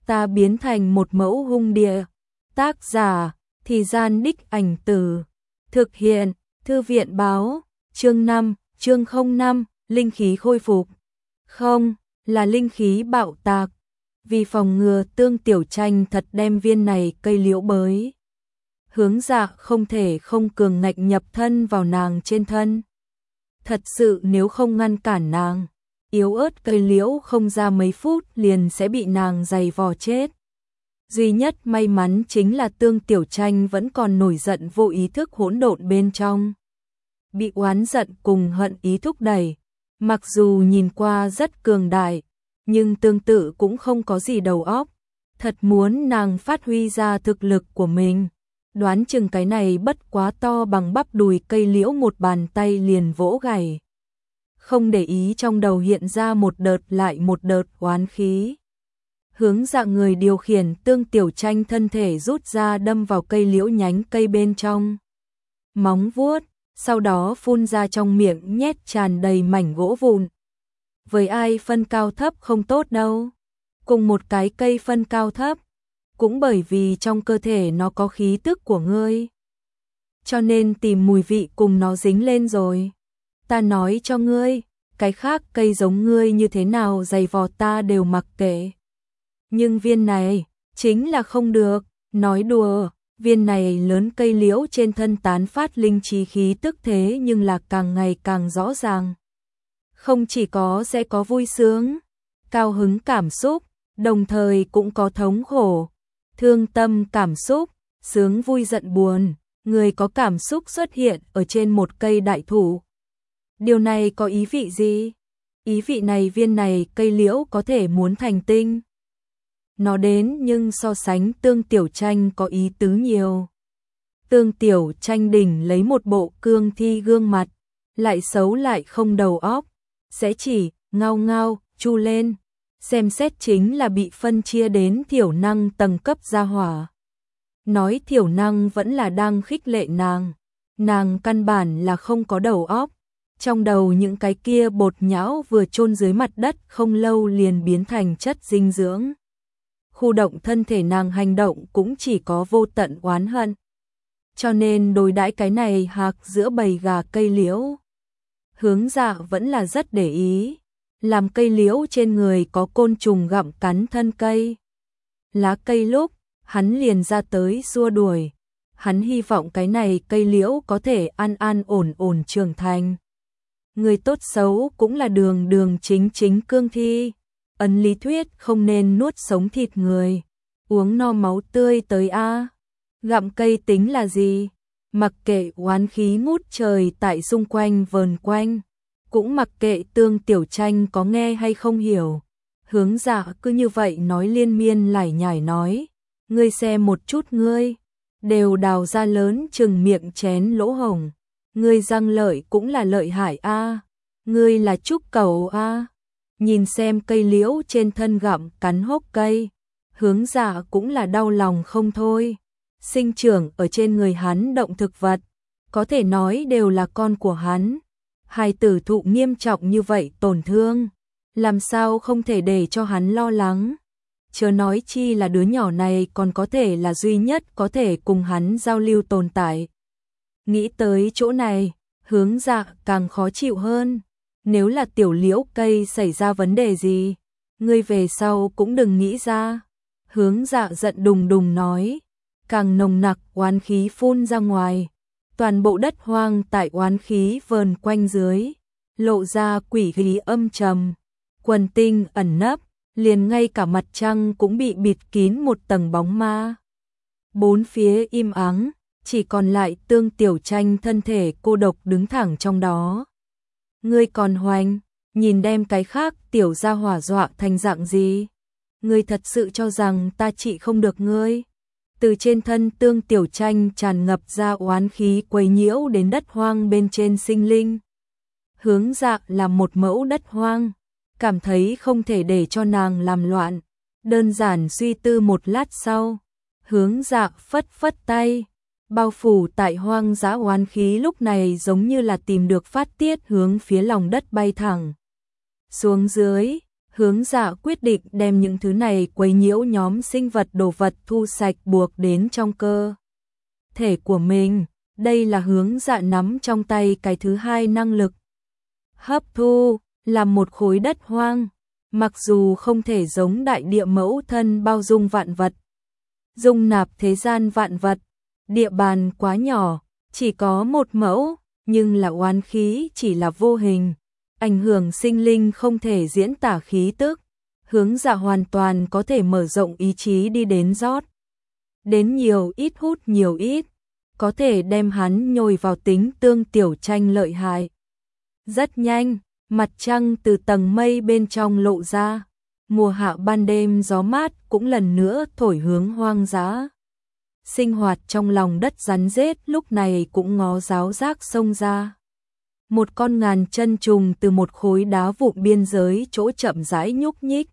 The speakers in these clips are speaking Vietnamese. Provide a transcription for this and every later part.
ta biến thành một mẫu hung địa. Tác giả, Thì Gian Đích Ảnh Từ. Thực hiện, Thư viện báo, chương 5, chương 05, linh khí khôi phục. Không, là linh khí bạo tạc. Vì phòng ngừa Tương Tiểu Tranh thật đem viên này cây liễu bới. Hướng Dạ không thể không cường ngạch nhập thân vào nàng trên thân. Thật sự nếu không ngăn cản nàng, yếu ớt cây liễu không ra mấy phút liền sẽ bị nàng giày vò chết. Duy nhất may mắn chính là Tương Tiểu Tranh vẫn còn nổi giận vô ý thức hỗn độn bên trong. Bị oán giận cùng hận ý thúc đẩy, mặc dù nhìn qua rất cường đại, nhưng tương tự cũng không có gì đầu óc. Thật muốn nàng phát huy ra thực lực của mình, đoán chừng cái này bất quá to bằng bắp đùi cây liễu một bàn tay liền vỗ gãy. Không để ý trong đầu hiện ra một đợt lại một đợt oán khí. Hướng Dạ người điều khiển Tương Tiểu Tranh thân thể rút ra đâm vào cây liễu nhánh cây bên trong. Móng vuốt, sau đó phun ra trong miệng nhét tràn đầy mảnh gỗ vụn. Với ai phân cao thấp không tốt đâu. Cùng một cái cây phân cao thấp, cũng bởi vì trong cơ thể nó có khí tức của ngươi. Cho nên tìm mùi vị cùng nó dính lên rồi. Ta nói cho ngươi, cái khác cây giống ngươi như thế nào dày vò ta đều mặc kệ. Nhưng viên này, chính là không được, nói đùa, viên này lớn cây liễu trên thân tán phát linh trí khí tức thế nhưng là càng ngày càng rõ ràng. Không chỉ có sẽ có vui sướng, cao hứng cảm xúc, đồng thời cũng có thống khổ, thương tâm cảm xúc, sướng vui giận buồn, người có cảm xúc xuất hiện ở trên một cây đại thụ. Điều này có ý vị gì? Ý vị này viên này cây liễu có thể muốn thành tinh. Nó đến nhưng so sánh Tương Tiểu Tranh có ý tứ nhiều. Tương Tiểu Tranh đỉnh lấy một bộ cương thi gương mặt, lại xấu lại không đầu óc, sẽ chỉ ngao ngao chu lên, xem xét chính là bị phân chia đến thiểu năng tầng cấp gia hỏa. Nói thiểu năng vẫn là đang khích lệ nàng căn bản là không có đầu óc. Trong đầu những cái kia bột nhão vừa chôn dưới mặt đất không lâu liền biến thành chất dinh dưỡng. Khu động thân thể nàng hành động cũng chỉ có vô tận oán hận. Cho nên đối đãi cái này hạc giữa bầy gà cây liễu. Hướng Dạ vẫn là rất để ý, làm cây liễu trên người có côn trùng gặm cắn thân cây. Lá cây lúc, hắn liền ra tới xua đuổi. Hắn hy vọng cái này cây liễu có thể an an ổn ổn trưởng thành. Người tốt xấu cũng là đường đường chính chính cương thi. Ấn lý thuyết không nên nuốt sống thịt người, uống no máu tươi tới a. Gặm cây tính là gì? Mặc kệ oán khí ngút trời tại xung quanh vờn quanh, cũng mặc kệ Tương Tiểu Tranh có nghe hay không hiểu. Hướng Dạ cứ như vậy nói liên miên lải nhải nói, ngươi xem một chút ngươi, đều đào ra lớn chừng miệng chén lỗ hổng, ngươi răng lợi cũng là lợi hại a, ngươi là trúc cầu a. Nhìn xem cây liễu trên thân gặm cắn hốc cây, Hướng Dạ cũng là đau lòng không thôi. Sinh trưởng ở trên người hắn động thực vật, có thể nói đều là con của hắn. Hài tử thụ nghiêm trọng như vậy tổn thương, làm sao không thể để cho hắn lo lắng. Chớ nói chi là đứa nhỏ này còn có thể là duy nhất có thể cùng hắn giao lưu tồn tại. Nghĩ tới chỗ này, Hướng Dạ càng khó chịu hơn. Nếu là tiểu liễu cây xảy ra vấn đề gì, ngươi về sau cũng đừng nghĩ ra. Hướng Dạ giận đùng đùng nói, càng nồng nặc oán khí phun ra ngoài. Toàn bộ đất hoang tại oán khí vờn quanh dưới, lộ ra quỷ khí âm trầm. Quần tinh ẩn nấp, liền ngay cả mặt trăng cũng bị bịt kín một tầng bóng ma. Bốn phía im ắng, chỉ còn lại Tương Tiểu Tranh thân thể cô độc đứng thẳng trong đó. Ngươi còn hoành, nhìn đem cái khác tiểu gia hỏa dọa thành dạng gì? Ngươi thật sự cho rằng ta trị không được ngươi? Từ trên thân Tương Tiểu Tranh tràn ngập ra oán khí quấy nhiễu đến đất hoang bên trên sinh linh. Hướng Dạ là một mẫu đất hoang, cảm thấy không thể để cho nàng làm loạn. Đơn giản suy tư một lát sau, Hướng Dạ phất phất tay. Bao phủ tại hoang dã oán khí lúc này giống như là tìm được phát tiết hướng phía lòng đất bay thẳng xuống dưới. Hướng Dạ quyết định đem những thứ này quấy nhiễu nhóm sinh vật đồ vật thu sạch buộc đến trong cơ thể của mình. Đây là Hướng Dạ nắm trong tay cái thứ hai năng lực. Hấp thu, làm một khối đất hoang, mặc dù không thể giống đại địa mẫu thân bao dung vạn vật, dung nạp thế gian vạn vật, địa bàn quá nhỏ, chỉ có một mẫu, nhưng là oán khí chỉ là vô hình, ảnh hưởng sinh linh không thể diễn tả khí tức. Hướng Dạ hoàn toàn có thể mở rộng ý chí đi đến rót. Đến nhiều ít hút nhiều ít, có thể đem hắn nhồi vào tính tương tiểu tranh lợi hại. Rất nhanh, mặt trăng từ tầng mây bên trong lộ ra, mùa hạ ban đêm gió mát cũng lần nữa thổi hướng hoang dã. Sinh hoạt trong lòng đất rắn rết lúc này cũng ngó giáo giác xông ra. Một con ngàn chân trùng từ một khối đá vụn biên giới chỗ chậm rãi nhúc nhích.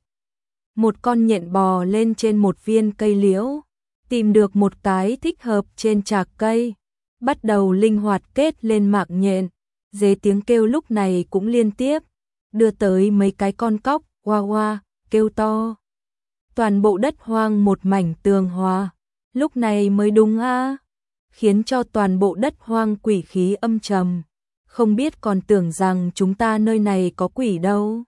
Một con nhện bò lên trên một viên cây liễu, tìm được một cái thích hợp trên trạc cây, bắt đầu linh hoạt kết lên mạng nhện. Dế tiếng kêu lúc này cũng liên tiếp, đưa tới mấy cái con cóc, oa oa, kêu to. Toàn bộ đất hoang một mảnh tường hòa, lúc này mới đúng a, khiến cho toàn bộ đất hoang quỷ khí âm trầm, không biết còn tưởng rằng chúng ta nơi này có quỷ đâu.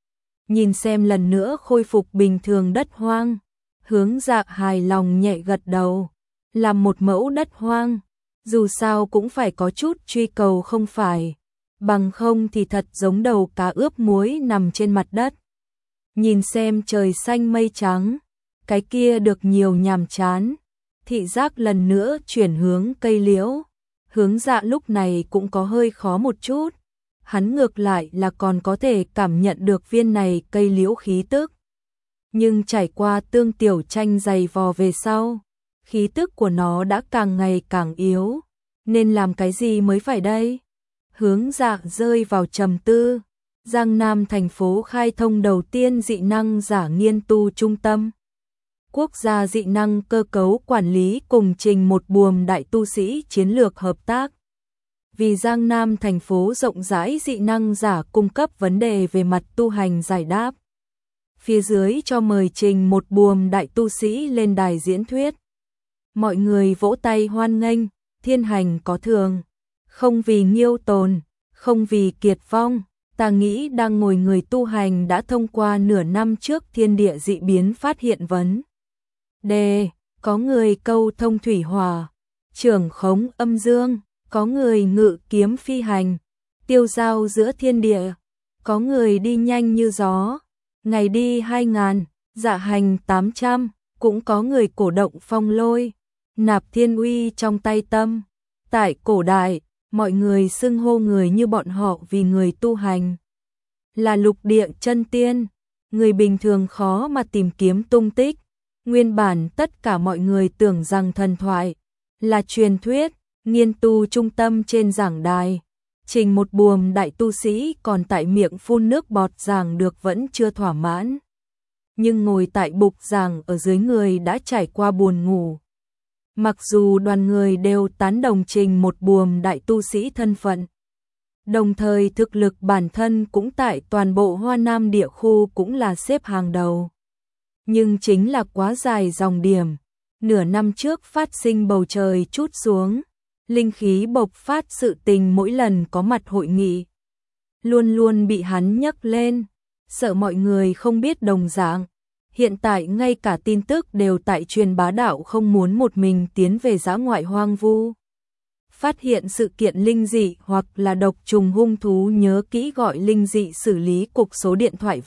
Nhìn xem lần nữa khôi phục bình thường đất hoang, Hướng Dạ hài lòng nhẹ gật đầu, làm một mẫu đất hoang, dù sao cũng phải có chút truy cầu không phải, bằng không thì thật giống đầu cá ướp muối nằm trên mặt đất. Nhìn xem trời xanh mây trắng, cái kia được nhiều nhàm chán, thị giác lần nữa chuyển hướng cây liễu. Hướng Dạ lúc này cũng có hơi khó một chút, hắn ngược lại là còn có thể cảm nhận được viên này cây liễu khí tức. Nhưng trải qua tương tiểu tranh dày vò về sau, khí tức của nó đã càng ngày càng yếu, nên làm cái gì mới phải đây? Hướng Dạ rơi vào trầm tư. Giang Nam thành phố khai thông đầu tiên dị năng giả nghiên tu trung tâm. Quốc gia dị năng cơ cấu quản lý cùng trình một buồm đại tu sĩ chiến lược hợp tác. Vì Giang Nam thành phố rộng rãi dị năng giả cung cấp vấn đề về mặt tu hành giải đáp. Phía dưới cho mời trình một buồm đại tu sĩ lên đài diễn thuyết. Mọi người vỗ tay hoan nghênh, thiên hành có thường. Không vì nghiêu tồn, không vì kiệt vong, ta nghĩ đang ngồi người tu hành đã thông qua nửa năm trước thiên địa dị biến phát hiện vấn đề, có người câu thông thủy hỏa, trưởng khống âm dương, có người ngự kiếm phi hành, tiêu giao giữa thiên địa, có người đi nhanh như gió, ngày đi 2000, dạ hành 800, cũng có người cổ động phong lôi, nạp thiên uy trong tay tâm. Tại cổ đại, mọi người xưng hô người như bọn họ vì người tu hành là lục địa chân tiên, người bình thường khó mà tìm kiếm tung tích. Nguyên bản tất cả mọi người tưởng rằng thần thoại là truyền thuyết. Nghiên tu trung tâm trên giảng đài, trình một buồm đại tu sĩ còn tại miệng phun nước bọt giảng được vẫn chưa thỏa mãn. Nhưng ngồi tại bục giảng ở dưới người đã trải qua buồn ngủ. Mặc dù đoàn người đều tán đồng trình một buồm đại tu sĩ thân phận, đồng thời thực lực bản thân cũng tại toàn bộ Hoa Nam địa khu cũng là xếp hàng đầu. Nhưng chính là quá dài dòng điểm, nửa năm trước phát sinh bầu trời trút xuống, linh khí bộc phát sự tình mỗi lần có mặt hội nghị, luôn luôn bị hắn nhắc lên, sợ mọi người không biết đồng dạng. Hiện tại ngay cả tin tức đều tại truyền bá đạo không muốn một mình tiến về dã ngoại hoang vu. Phát hiện sự kiện linh dị hoặc là độc trùng hung thú nhớ kỹ gọi linh dị xử lý cục số điện thoại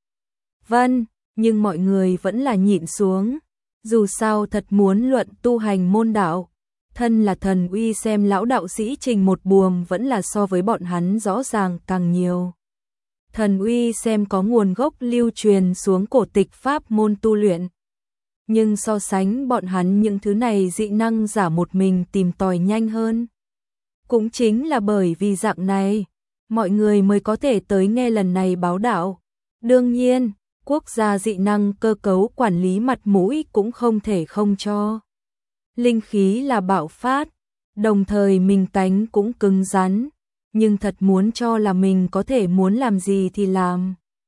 vân, nhưng mọi người vẫn là nhịn xuống. Dù sao thật muốn luận tu hành môn đạo, thân là thần uy xem lão đạo sĩ trình một buồm vẫn là so với bọn hắn rõ ràng càng nhiều. Thần uy xem có nguồn gốc lưu truyền xuống cổ tịch pháp môn tu luyện. Nhưng so sánh bọn hắn những thứ này dị năng giả một mình tìm tòi nhanh hơn. Cũng chính là bởi vì dạng này, mọi người mới có thể tới nghe lần này báo đạo. Đương nhiên, quốc gia dị năng cơ cấu quản lý mặt mũi cũng không thể không cho. Linh khí là bạo phát, đồng thời mình cánh cũng cứng rắn, nhưng thật muốn cho là mình có thể muốn làm gì thì làm.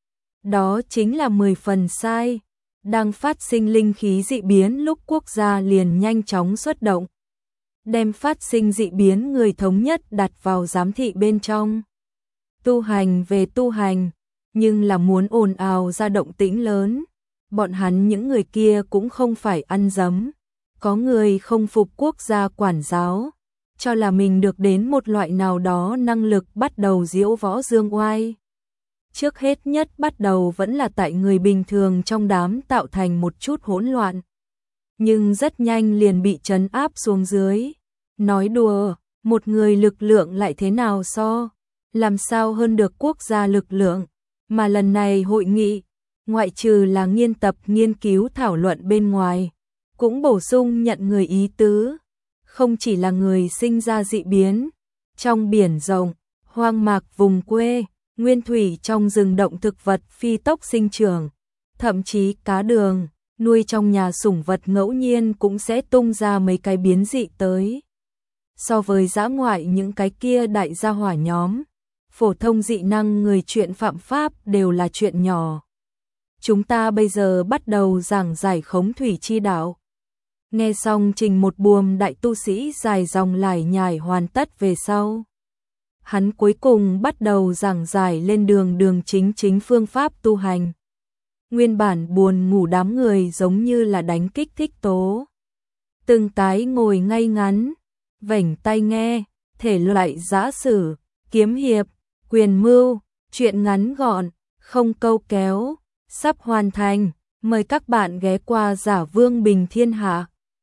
Đó chính là 10 phần sai. Đang phát sinh linh khí dị biến lúc quốc gia liền nhanh chóng xuất động. Đem phát sinh dị biến người thống nhất đặt vào giám thị bên trong. Tu hành về tu hành, nhưng là muốn ồn ào ra động tĩnh lớn. Bọn hắn những người kia cũng không phải ăn dấm. Có người không phục quốc gia quản giáo, cho là mình được đến một loại nào đó năng lực bắt đầu diễu võ dương oai. Trước hết nhất bắt đầu vẫn là tại người bình thường trong đám tạo thành một chút hỗn loạn. Nhưng rất nhanh liền bị trấn áp xuống dưới. Nói đùa, một người lực lượng lại thế nào so? Làm sao hơn được quốc gia lực lượng? Mà lần này hội nghị, ngoại trừ là nghiên cứu thảo luận bên ngoài, cũng bổ sung nhận người ý tứ. Không chỉ là người sinh ra dị biến, trong biển rộng, hoang mạc vùng quê, nguyên thủy trong rừng động thực vật phi tốc sinh trưởng, thậm chí cá đường, nuôi trong nhà sủng vật ngẫu nhiên cũng sẽ tung ra mấy cái biến dị tới. So với dã ngoại những cái kia đại gia hỏa nhóm, phổ thông dị năng người chuyện phạm pháp đều là chuyện nhỏ. Chúng ta bây giờ bắt đầu giảng giải khống thủy chi đạo. Nghe xong trình một buồm đại tu sĩ dài dòng lải nhải hoàn tất về sau. Hắn cuối cùng bắt đầu giảng giải lên đường chính phương pháp tu hành. Nguyên bản buồn ngủ đám người giống như là đánh kích thích tố. Từng tái ngồi ngay ngắn, vểnh tai nghe, thể loại giã sử, kiếm hiệp, quyền mưu, chuyện ngắn gọn, không câu kéo, sắp hoàn thành. Mời các bạn ghé qua Giả Vương Bình Thiên Hạ.